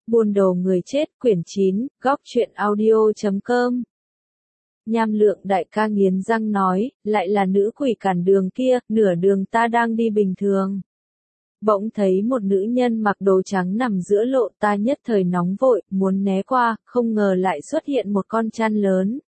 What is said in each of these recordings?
Buôn đồ người chết, quyển 9, góc truyện audio.com. Nham Lượng đại ca nghiến răng nói, lại là nữ quỷ cản đường kia, nửa đường ta đang đi bình thường. Bỗng thấy một nữ nhân mặc đồ trắng nằm giữa lộ, ta nhất thời nóng vội, muốn né qua, không ngờ lại xuất hiện một con chăn lớn.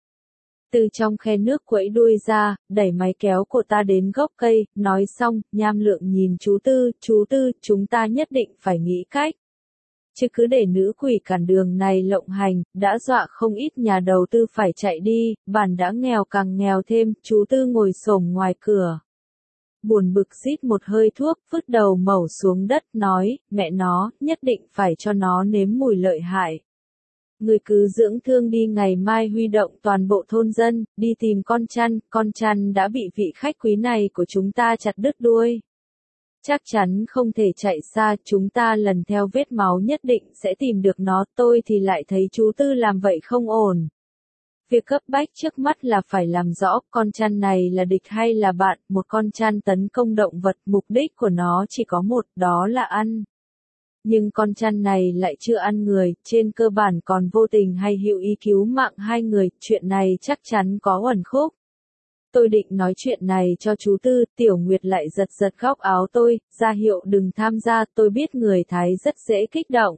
Từ trong khe nước quẫy đuôi ra, đẩy máy kéo của ta đến gốc cây, nói xong, Nham Lượng nhìn chú Tư, chúng ta nhất định phải nghĩ cách. Chứ cứ để nữ quỷ cản đường này lộng hành, đã dọa không ít nhà đầu tư phải chạy đi, bản đã nghèo càng nghèo thêm, chú Tư ngồi xổm ngoài cửa. Buồn bực rít một hơi thuốc, vứt đầu mẩu xuống đất, nói, mẹ nó, nhất định phải cho nó nếm mùi lợi hại. Người cứ dưỡng thương đi, ngày mai huy động toàn bộ thôn dân, đi tìm con chăn đã bị vị khách quý này của chúng ta chặt đứt đuôi. Chắc chắn không thể chạy xa, chúng ta lần theo vết máu nhất định sẽ tìm được nó, tôi thì lại thấy chú Tư làm vậy không ổn. Việc cấp bách trước mắt là phải làm rõ con chăn này là địch hay là bạn, một con chăn tấn công động vật, mục đích của nó chỉ có một, đó là ăn. Nhưng con chăn này lại chưa ăn người, trên cơ bản còn vô tình hay hữu ý cứu mạng hai người, chuyện này chắc chắn có uẩn khúc. Tôi định nói chuyện này cho chú Tư, Tiểu Nguyệt lại giật góc áo tôi, ra hiệu đừng tham gia, tôi biết người Thái rất dễ kích động.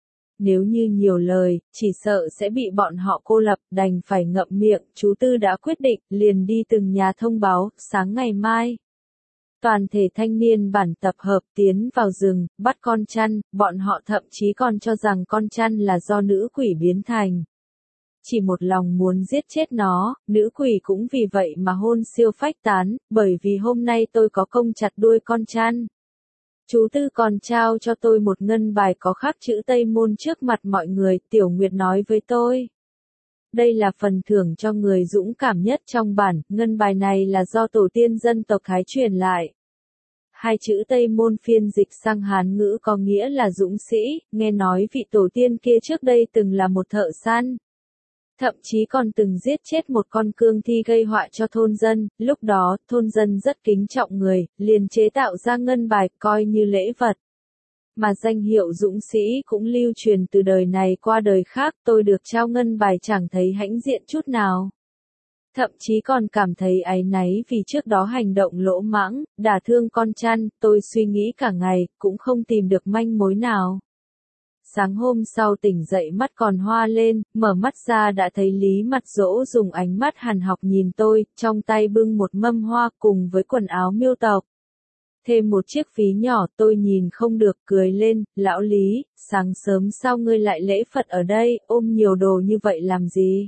Nếu như nhiều lời, chỉ sợ sẽ bị bọn họ cô lập, đành phải ngậm miệng, chú Tư đã quyết định, liền đi từng nhà thông báo, sáng ngày mai. Toàn thể thanh niên bản tập hợp tiến vào rừng, bắt con chăn, bọn họ thậm chí còn cho rằng con chăn là do nữ quỷ biến thành. Chỉ một lòng muốn giết chết nó, nữ quỷ cũng vì vậy mà hôn siêu phách tán, bởi vì hôm nay tôi có công chặt đuôi con chăn. Chú Tư còn trao cho tôi một ngân bài có khắc chữ Tây Môn trước mặt mọi người, Tiểu Nguyệt nói với tôi. Đây là phần thưởng cho người dũng cảm nhất trong bản, ngân bài này là do tổ tiên dân tộc Thái truyền lại. Hai chữ Tây Môn phiên dịch sang Hán ngữ có nghĩa là dũng sĩ, nghe nói vị tổ tiên kia trước đây từng là một thợ săn. Thậm chí còn từng giết chết một con cương thi gây họa cho thôn dân, lúc đó, thôn dân rất kính trọng người, liền chế tạo ra ngân bài, coi như lễ vật. Mà danh hiệu dũng sĩ cũng lưu truyền từ đời này qua đời khác, tôi được trao ngân bài chẳng thấy hãnh diện chút nào. Thậm chí còn cảm thấy áy náy vì trước đó hành động lỗ mãng, đả thương con chăn, tôi suy nghĩ cả ngày, cũng không tìm được manh mối nào. Sáng hôm sau tỉnh dậy mắt còn hoa lên, mở mắt ra đã thấy Lý Mặt Dỗ dùng ánh mắt hằn học nhìn tôi, trong tay bưng một mâm hoa cùng với quần áo miêu tộc. Thêm một chiếc ví nhỏ, tôi nhìn không được cười lên, lão Lý, sáng sớm sao ngươi lại lễ Phật ở đây, ôm nhiều đồ như vậy làm gì?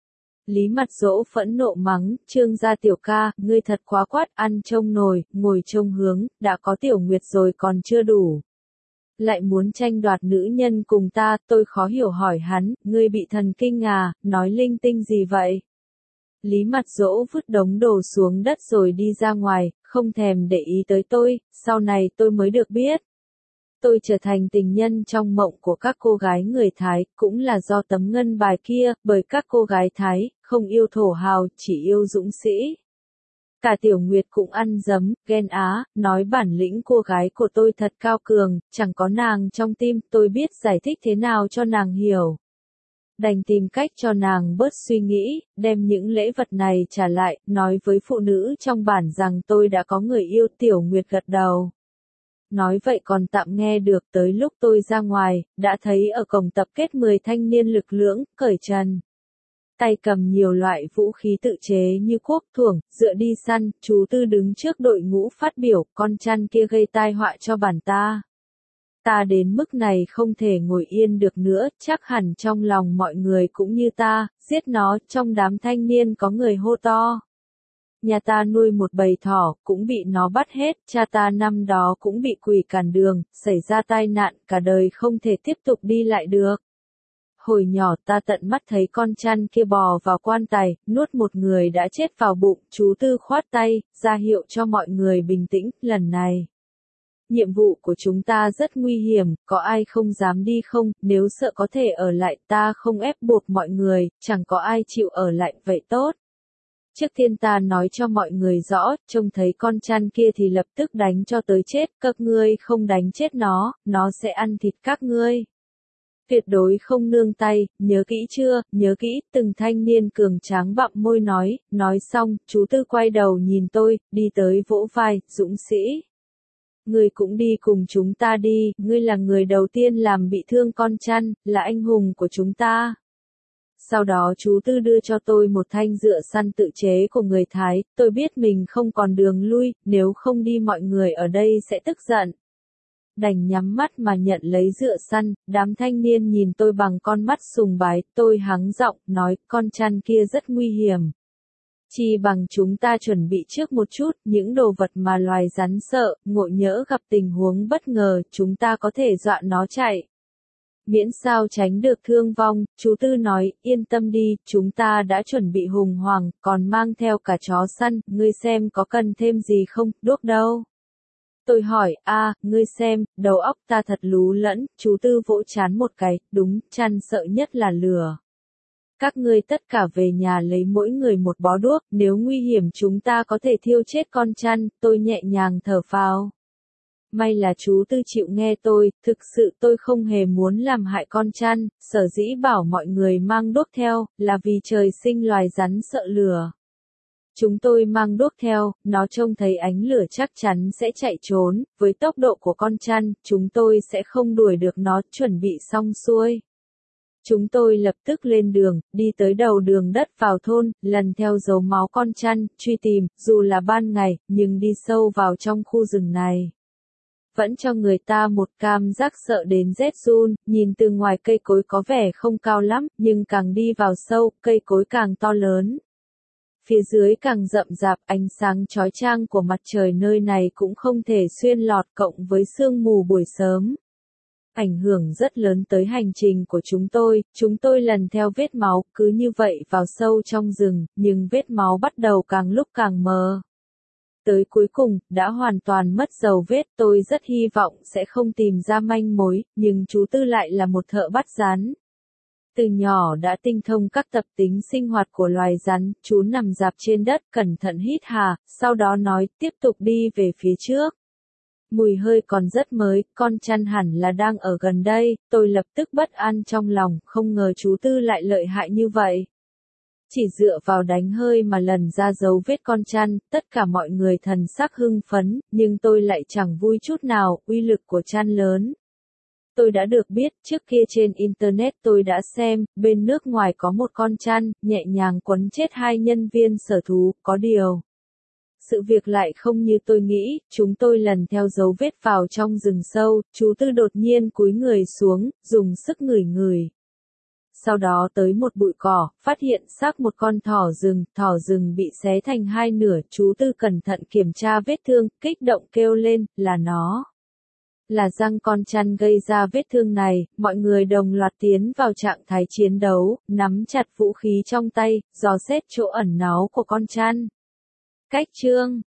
Lý Mặt Dỗ phẫn nộ mắng, Trương gia tiểu ca, ngươi thật quá quát, ăn trông nồi, ngồi trông hướng, đã có Tiểu Nguyệt rồi còn chưa đủ. Lại muốn tranh đoạt nữ nhân cùng ta, tôi khó hiểu hỏi hắn, ngươi bị thần kinh à, nói linh tinh gì vậy? Lý Mặt Dỗ vứt đống đồ xuống đất rồi đi ra ngoài, không thèm để ý tới tôi, sau này tôi mới được biết. Tôi trở thành tình nhân trong mộng của các cô gái người Thái, cũng là do tấm ngân bài kia, bởi các cô gái Thái, không yêu thổ hào, chỉ yêu dũng sĩ. Cả Tiểu Nguyệt cũng ăn dấm, ghen á, nói bản lĩnh cô gái của tôi thật cao cường, chẳng có nàng trong tim, tôi biết giải thích thế nào cho nàng hiểu. Đành tìm cách cho nàng bớt suy nghĩ, đem những lễ vật này trả lại, nói với phụ nữ trong bản rằng tôi đã có người yêu. Tiểu Nguyệt gật đầu. Nói vậy còn tạm nghe được, tới lúc tôi ra ngoài, đã thấy ở cổng tập kết 10 thanh niên lực lưỡng, cởi trần. Tay cầm nhiều loại vũ khí tự chế như cuốc thuổng, dựa đi săn, chú Tư đứng trước đội ngũ phát biểu, con chăn kia gây tai họa cho bản ta. Ta đến mức này không thể ngồi yên được nữa, chắc hẳn trong lòng mọi người cũng như ta, giết nó, trong đám thanh niên có người hô to. Nhà ta nuôi một bầy thỏ, cũng bị nó bắt hết, cha ta năm đó cũng bị quỷ cản đường, xảy ra tai nạn, cả đời không thể tiếp tục đi lại được. Hồi nhỏ ta tận mắt thấy con chăn kia bò vào quan tài, nuốt một người đã chết vào bụng, chú Tư khoát tay, ra hiệu cho mọi người bình tĩnh, lần này. Nhiệm vụ của chúng ta rất nguy hiểm, có ai không dám đi không, nếu sợ có thể ở lại, ta không ép buộc mọi người, chẳng có ai chịu ở lại, vậy tốt. Trước tiên ta nói cho mọi người rõ, trông thấy con chăn kia thì lập tức đánh cho tới chết, các ngươi không đánh chết nó sẽ ăn thịt các ngươi. Tuyệt đối không nương tay, nhớ kỹ chưa, nhớ kỹ, từng thanh niên cường tráng bặm môi nói xong, chú Tư quay đầu nhìn tôi, đi tới vỗ vai, Dũng sĩ. Ngươi cũng đi cùng chúng ta đi, ngươi là người đầu tiên làm bị thương con chăn, là anh hùng của chúng ta. Sau đó chú Tư đưa cho tôi một thanh dựa săn tự chế của người Thái, tôi biết mình không còn đường lui, nếu không đi mọi người ở đây sẽ tức giận. Đành nhắm mắt mà nhận lấy dựa săn, đám thanh niên nhìn tôi bằng con mắt sùng bái, tôi hắng giọng, nói, con chăn kia rất nguy hiểm. Chi bằng chúng ta chuẩn bị trước một chút, những đồ vật mà loài rắn sợ, ngộ nhỡ gặp tình huống bất ngờ, chúng ta có thể dọa nó chạy. Miễn sao tránh được thương vong, chú Tư nói, yên tâm đi, chúng ta đã chuẩn bị hùng hoàng, còn mang theo cả chó săn, ngươi xem có cần thêm gì không, đuốc đâu. Tôi hỏi, ngươi xem, đầu óc ta thật lú lẫn, chú Tư vỗ chán một cái, đúng, chăn sợ nhất là lửa. Các ngươi tất cả về nhà lấy mỗi người một bó đuốc, nếu nguy hiểm chúng ta có thể thiêu chết con chăn, tôi nhẹ nhàng thở phào. May là chú Tư chịu nghe tôi, thực sự tôi không hề muốn làm hại con chăn, sở dĩ bảo mọi người mang đuốc theo, là vì trời sinh loài rắn sợ lửa. Chúng tôi mang đuốc theo, nó trông thấy ánh lửa chắc chắn sẽ chạy trốn, với tốc độ của con chăn, chúng tôi sẽ không đuổi được nó, chuẩn bị xong xuôi. Chúng tôi lập tức lên đường, đi tới đầu đường đất vào thôn, lần theo dấu máu con chăn, truy tìm, dù là ban ngày, nhưng đi sâu vào trong khu rừng này. Vẫn cho người ta một cảm giác sợ đến rét run, nhìn từ ngoài cây cối có vẻ không cao lắm, nhưng càng đi vào sâu, cây cối càng to lớn. Phía dưới càng rậm rạp, ánh sáng chói chang của mặt trời nơi này cũng không thể xuyên lọt cộng với sương mù buổi sớm. Ảnh hưởng rất lớn tới hành trình của chúng tôi lần theo vết máu, cứ như vậy vào sâu trong rừng, nhưng vết máu bắt đầu càng lúc càng mờ. Tới cuối cùng, đã hoàn toàn mất dấu vết, tôi rất hy vọng sẽ không tìm ra manh mối, nhưng chú Tư lại là một thợ bắt rắn. Từ nhỏ đã tinh thông các tập tính sinh hoạt của loài rắn, chú nằm rạp trên đất cẩn thận hít hà, sau đó nói tiếp tục đi về phía trước. Mùi hơi còn rất mới, con chăn hẳn là đang ở gần đây, tôi lập tức bất an trong lòng, không ngờ chú Tư lại lợi hại như vậy. Chỉ dựa vào đánh hơi mà lần ra dấu vết con chăn, tất cả mọi người thần sắc hưng phấn, nhưng tôi lại chẳng vui chút nào, uy lực của chăn lớn. Tôi đã được biết, trước kia trên Internet tôi đã xem, bên nước ngoài có một con chăn, nhẹ nhàng quấn chết 2 nhân viên sở thú, có điều. Sự việc lại không như tôi nghĩ, chúng tôi lần theo dấu vết vào trong rừng sâu, chú Tư đột nhiên cúi người xuống, dùng sức ngửi ngửi. Sau đó tới một bụi cỏ, phát hiện xác một con thỏ rừng bị xé thành 2 nửa, chú Tư cẩn thận kiểm tra vết thương, kích động kêu lên, là nó. Là răng con chăn gây ra vết thương này, mọi người đồng loạt tiến vào trạng thái chiến đấu, nắm chặt vũ khí trong tay, dò xét chỗ ẩn náu của con chăn. Cách chương